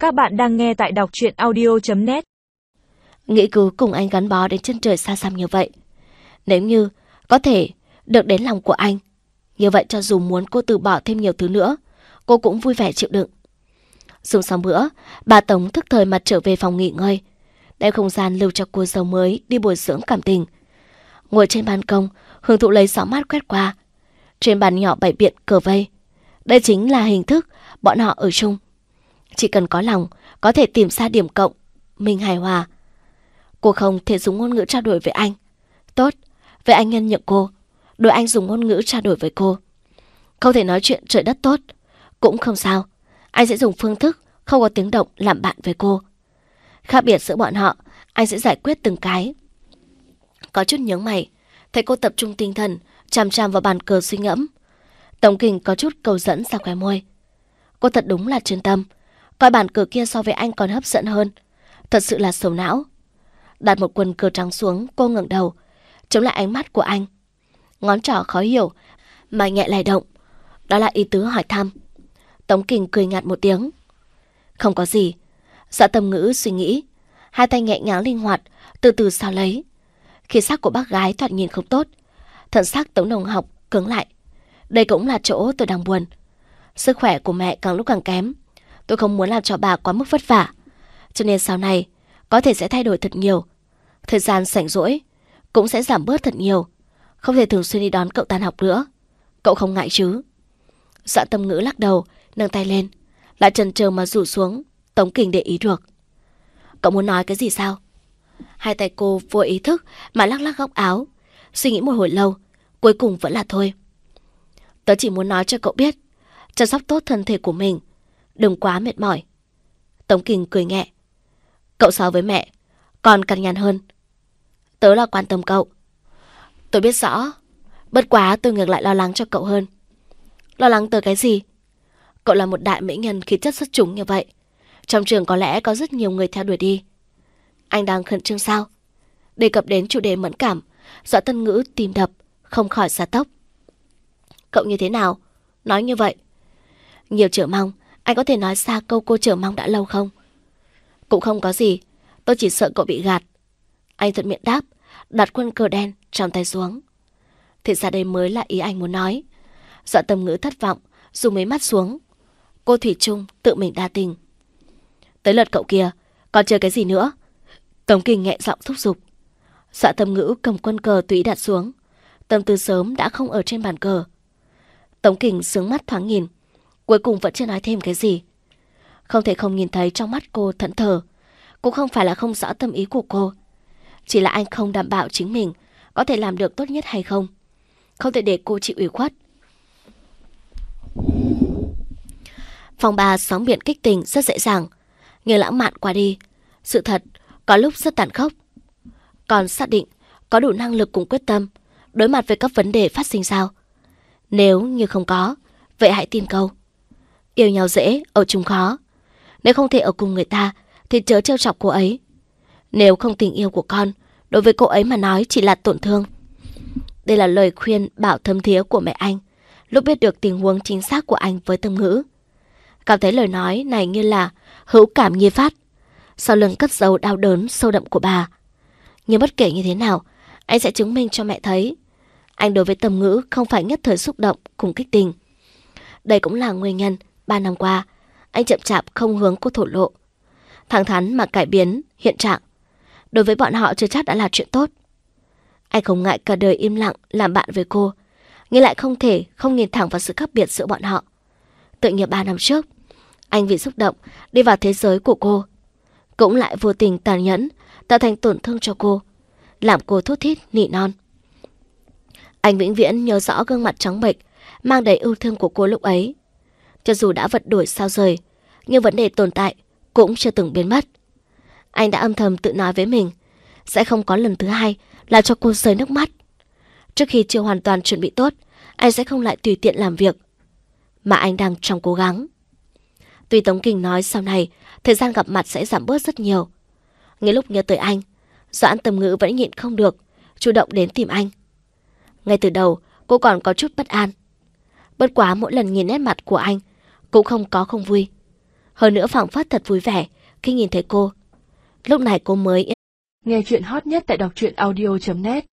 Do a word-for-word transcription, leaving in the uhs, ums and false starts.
Các bạn đang nghe tại đọc truyện audio chấm net. Nghĩ cứ cùng anh gắn bó đến chân trời xa xăm như vậy. Nếu như có thể được đến lòng của anh, như vậy cho dù muốn cô từ bỏ thêm nhiều thứ nữa, cô cũng vui vẻ chịu đựng. Dùng xong bữa, bà Tống thức thời mà trở về phòng nghỉ ngơi, đem không gian lưu cho cô dâu mới đi bồi dưỡng cảm tình. Ngồi trên ban công, hưởng thụ lấy gió mát quét qua. Trên bàn nhỏ bày biện cờ vây. Đây chính là hình thức bọn họ ở chung. Chỉ cần có lòng, có thể tìm ra điểm cộng, mình hài hòa. Cô không thể dùng ngôn ngữ trao đổi với anh. Tốt, vậy anh nhân nhượng cô, đổi anh dùng ngôn ngữ trao đổi với cô. Không thể nói chuyện trời đất tốt, cũng không sao. Anh sẽ dùng phương thức không có tiếng động làm bạn với cô. Khác biệt giữa bọn họ, anh sẽ giải quyết từng cái. Có chút nhướng mày, thấy cô tập trung tinh thần, chằm chằm vào bàn cờ suy ngẫm. Tống Kình có chút cầu dẫn ra khóe môi. Cô thật đúng là chuyên tâm, coi bàn cờ kia so với anh còn hấp dẫn hơn. Thật sự là sầu não. Đặt một quần cờ trắng xuống, cô ngẩng đầu, chống lại ánh mắt của anh. Ngón trỏ khó hiểu mà nhẹ lay động. Đó là ý tứ hỏi thăm. Tống Kình cười nhạt một tiếng. Không có gì. Dạ Tâm Ngữ suy nghĩ, hai tay nhẹ nhàng linh hoạt, từ từ sao lấy. Khí sắc của bác gái thoạt nhìn không tốt, thần sắc Tống Đồng Học cứng lại. Đây cũng là chỗ tôi đang buồn. Sức khỏe của mẹ càng lúc càng kém. Tôi không muốn làm cho bà quá mức vất vả, cho nên sau này có thể sẽ thay đổi thật nhiều. Thời gian rảnh rỗi cũng sẽ giảm bớt thật nhiều. Không thể thường xuyên đi đón cậu tan học nữa. Cậu không ngại chứ? Dạ Tâm Ngữ lắc đầu, nâng tay lên, lại chần chờ mà rủ xuống. Tống Kình để ý được. Cậu muốn nói cái gì sao? Hai tay cô vô ý thức mà lắc lắc góc áo, suy nghĩ một hồi lâu, cuối cùng vẫn là thôi. Tớ chỉ muốn nói cho cậu biết, chăm sóc tốt thân thể của mình, đừng quá mệt mỏi. Tống Kình cười nhẹ. Cậu so với mẹ còn cằn nhằn hơn. Tớ là quan tâm cậu. Tôi biết rõ, bất quá tôi ngược lại lo lắng cho cậu hơn. Lo lắng tới cái gì? Cậu là một đại mỹ nhân khí chất xuất chúng như vậy, trong trường có lẽ có rất nhiều người theo đuổi đi. Anh đang khẩn trương sao? Đề cập đến chủ đề mẫn cảm, Dạ Tân Ngữ tim đập không khỏi xả tốc. Cậu như thế nào? Nói như vậy. Nhiều chờ mong, anh có thể nói xa câu cô chờ mong đã lâu không? Cũng không có gì, tôi chỉ sợ cậu bị gạt. Anh thuận miệng đáp, đặt quân cờ đen trong tay xuống. Thì ra đây mới là ý anh muốn nói. Dạ Tâm Ngữ thất vọng, dùng mấy mắt xuống. Cô thủy chung tự mình đa tình. Tới lượt cậu kia, còn chờ cái gì nữa? Tống Kình nhẹ giọng thúc giục. Dạ Tâm Ngữ cầm quân cờ tùy đặt xuống, tâm tư sớm đã không ở trên bàn cờ. Tống Kình sướng mắt thoáng nhìn, cuối cùng vẫn chưa nói thêm cái gì. Không thể không nhìn thấy trong mắt cô thẫn thờ. Cũng không phải là không rõ tâm ý của cô, chỉ là anh không đảm bảo chính mình có thể làm được tốt nhất hay không. Không thể để cô chịu ủy khuất. Phòng ba sóng biển kích tình rất dễ dàng, nhưng lãng mạn qua đi, sự thật có lúc rất tàn khốc. Còn xác định có đủ năng lực cùng quyết tâm đối mặt với các vấn đề phát sinh sao? Nếu như không có, vậy hãy tin câu: yêu nhau dễ, ở chung khó. Nếu không thể ở cùng người ta thì chớ trêu chọc cô ấy. Nếu không, tình yêu của con đối với cô ấy mà nói chỉ là tổn thương. Đây là lời khuyên bảo thâm thía của mẹ anh lúc biết được tình huống chính xác của anh với Tâm Ngữ. Cảm thấy lời nói này như là hữu cảm nhi phát, sau lưng cất giấu đau đớn sâu đậm của bà. Nhưng bất kể như thế nào, anh sẽ chứng minh cho mẹ thấy anh đối với Tâm Ngữ không phải nhất thời xúc động cùng kích tình. Đây cũng là nguyên nhân ba năm qua anh chậm chạp không hướng cô thổ lộ, thẳng thắn mà cải biến hiện trạng. Đối với bọn họ chưa chắc đã là chuyện tốt. Anh không ngại cả đời im lặng làm bạn với cô, nhưng lại không thể không nhìn thẳng vào sự khác biệt giữa bọn họ. Tự như ba năm trước, anh vì xúc động đi vào thế giới của cô, cũng lại vô tình tàn nhẫn tạo thành tổn thương cho cô, làm cô thút thít nỉ non. Anh vĩnh viễn nhớ rõ gương mặt trắng bệch mang đầy yêu thương của cô lúc ấy. Cho dù đã vật đổi sao rời, nhưng vấn đề tồn tại cũng chưa từng biến mất. Anh đã âm thầm tự nói với mình sẽ không có lần thứ hai làm cho cô rơi nước mắt. Trước khi chưa hoàn toàn chuẩn bị tốt, anh sẽ không lại tùy tiện làm việc mà anh đang trong cố gắng. Tuy Tống Kình nói sau này thời gian gặp mặt sẽ giảm bớt rất nhiều, ngay lúc nhớ tới anh, Doãn Tâm Ngữ vẫn nhịn không được chủ động đến tìm anh. Ngay từ đầu cô còn có chút bất an, bất quá mỗi lần nhìn nét mặt của anh cũng không có không vui. hơn nữa phảng phất thật vui vẻ khi nhìn thấy cô. Lúc này cô mới nghe chuyện hot nhất tại đọc truyện audio chấm net.